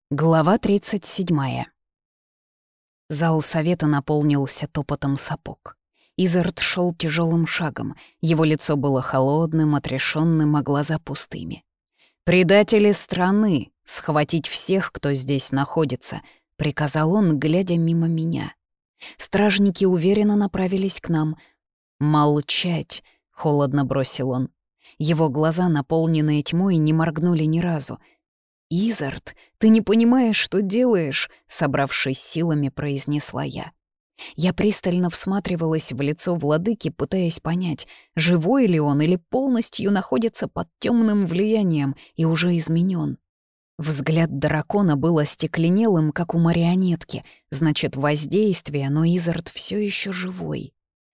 Глава 37. Зал совета наполнился топотом сапог. Изард шел тяжелым шагом, его лицо было холодным, отрешенным, а глаза пустыми. «Предатели страны! Схватить всех, кто здесь находится!» — приказал он, глядя мимо меня. Стражники уверенно направились к нам. «Молчать!» — холодно бросил он. Его глаза, наполненные тьмой, не моргнули ни разу. «Изард, ты не понимаешь, что делаешь», — собравшись силами, произнесла я. Я пристально всматривалась в лицо владыки, пытаясь понять, живой ли он или полностью находится под темным влиянием и уже изменен. Взгляд дракона был остекленелым, как у марионетки, значит, воздействие, но Изард все еще живой.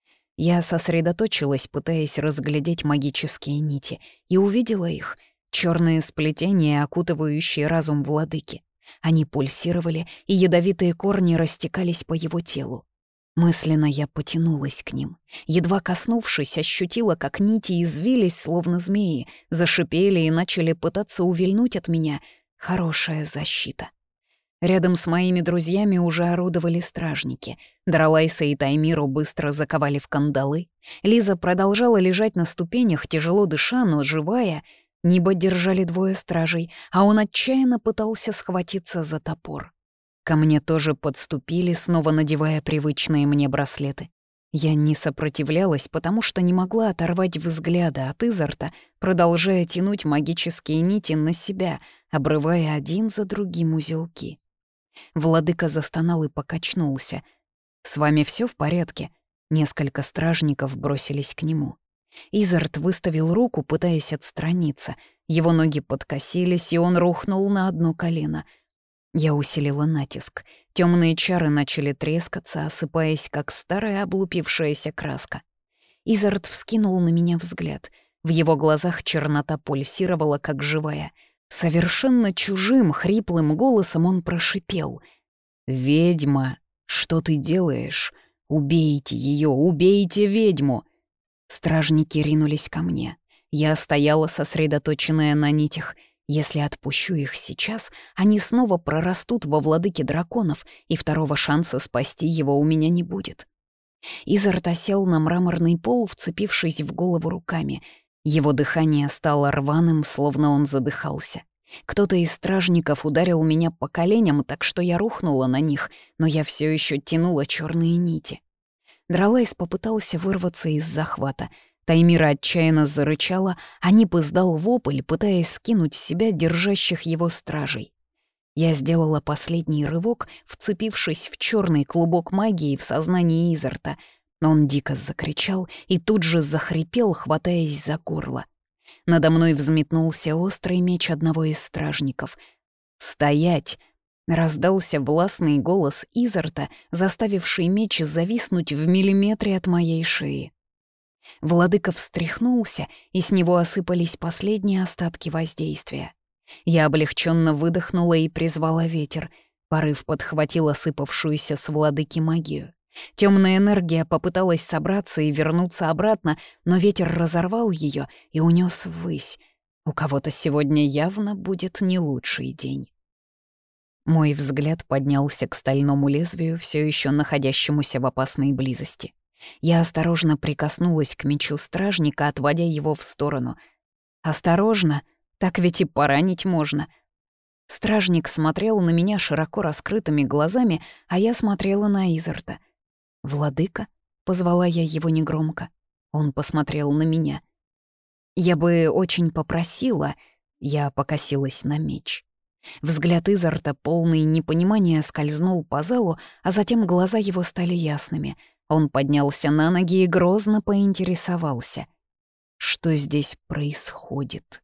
Я сосредоточилась, пытаясь разглядеть магические нити, и увидела их — черные сплетения, окутывающие разум владыки. Они пульсировали, и ядовитые корни растекались по его телу. Мысленно я потянулась к ним. Едва коснувшись, ощутила, как нити извились, словно змеи, зашипели и начали пытаться увильнуть от меня. Хорошая защита. Рядом с моими друзьями уже орудовали стражники. Дралайса и Таймиру быстро заковали в кандалы. Лиза продолжала лежать на ступенях, тяжело дыша, но живая. Небо держали двое стражей, а он отчаянно пытался схватиться за топор. Ко мне тоже подступили, снова надевая привычные мне браслеты. Я не сопротивлялась, потому что не могла оторвать взгляда от Изарта, продолжая тянуть магические нити на себя, обрывая один за другим узелки. Владыка застонал и покачнулся. «С вами все в порядке?» Несколько стражников бросились к нему. Изард выставил руку, пытаясь отстраниться. Его ноги подкосились, и он рухнул на одно колено. Я усилила натиск. Темные чары начали трескаться, осыпаясь, как старая облупившаяся краска. Изард вскинул на меня взгляд. В его глазах чернота пульсировала, как живая. Совершенно чужим, хриплым голосом он прошипел: «Ведьма, что ты делаешь? Убейте ее, убейте ведьму!» Стражники ринулись ко мне. Я стояла, сосредоточенная на нитях. Если отпущу их сейчас, они снова прорастут во владыке драконов, и второго шанса спасти его у меня не будет. Изард осел на мраморный пол, вцепившись в голову руками. Его дыхание стало рваным, словно он задыхался. Кто-то из стражников ударил меня по коленям, так что я рухнула на них, но я все еще тянула черные нити. Дралайс попытался вырваться из захвата. Таймира отчаянно зарычала, а Нип издал вопль, пытаясь скинуть с себя держащих его стражей. Я сделала последний рывок, вцепившись в черный клубок магии в сознании Изарта. Он дико закричал и тут же захрипел, хватаясь за горло. Надо мной взметнулся острый меч одного из стражников. «Стоять!» — раздался властный голос Изарта, заставивший меч зависнуть в миллиметре от моей шеи. Владыка встряхнулся, и с него осыпались последние остатки воздействия. Я облегченно выдохнула и призвала ветер. Порыв подхватил осыпавшуюся с владыки магию. Темная энергия попыталась собраться и вернуться обратно, но ветер разорвал ее и унес ввысь. У кого-то сегодня явно будет не лучший день. Мой взгляд поднялся к стальному лезвию, все еще находящемуся в опасной близости. Я осторожно прикоснулась к мечу стражника, отводя его в сторону. «Осторожно, так ведь и поранить можно». Стражник смотрел на меня широко раскрытыми глазами, а я смотрела на Изарта. «Владыка?» — позвала я его негромко. Он посмотрел на меня. «Я бы очень попросила...» — я покосилась на меч. Взгляд Изарта, полный непонимания, скользнул по залу, а затем глаза его стали ясными. Он поднялся на ноги и грозно поинтересовался. «Что здесь происходит?»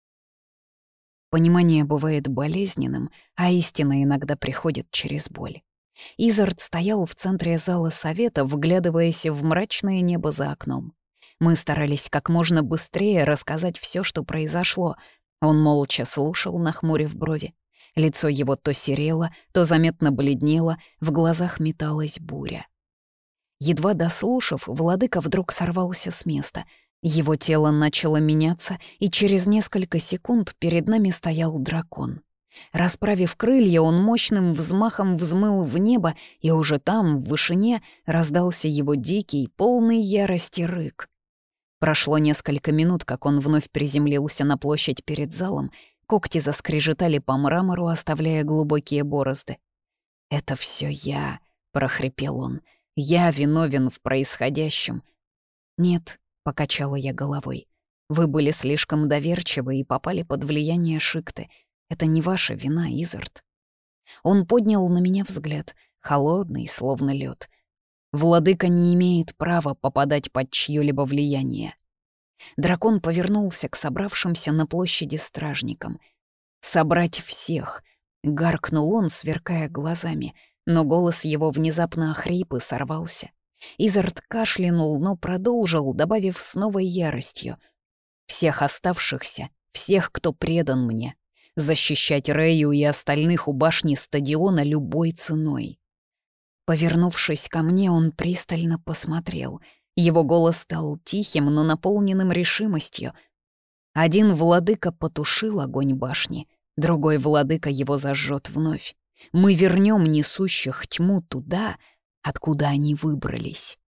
Понимание бывает болезненным, а истина иногда приходит через боль. Изард стоял в центре зала совета, вглядываясь в мрачное небо за окном. Мы старались как можно быстрее рассказать все, что произошло. Он молча слушал, нахмурив брови. Лицо его то серело, то заметно бледнело, в глазах металась буря. Едва дослушав, владыка вдруг сорвался с места. Его тело начало меняться, и через несколько секунд перед нами стоял дракон. Расправив крылья, он мощным взмахом взмыл в небо, и уже там, в вышине, раздался его дикий, полный ярости рык. Прошло несколько минут, как он вновь приземлился на площадь перед залом. Когти заскрежетали по мрамору, оставляя глубокие борозды. «Это все я», — прохрипел он. «Я виновен в происходящем». «Нет», — покачала я головой. «Вы были слишком доверчивы и попали под влияние Шикты. Это не ваша вина, Изард». Он поднял на меня взгляд, холодный, словно лед. «Владыка не имеет права попадать под чьё-либо влияние». Дракон повернулся к собравшимся на площади стражникам. «Собрать всех!» — гаркнул он, сверкая глазами, но голос его внезапно охрип и сорвался. Изард кашлянул, но продолжил, добавив с новой яростью. «Всех оставшихся, всех, кто предан мне, защищать Рэю и остальных у башни стадиона любой ценой». Повернувшись ко мне, он пристально посмотрел. Его голос стал тихим, но наполненным решимостью. Один владыка потушил огонь башни, другой владыка его зажжет вновь. Мы вернем несущих тьму туда, откуда они выбрались.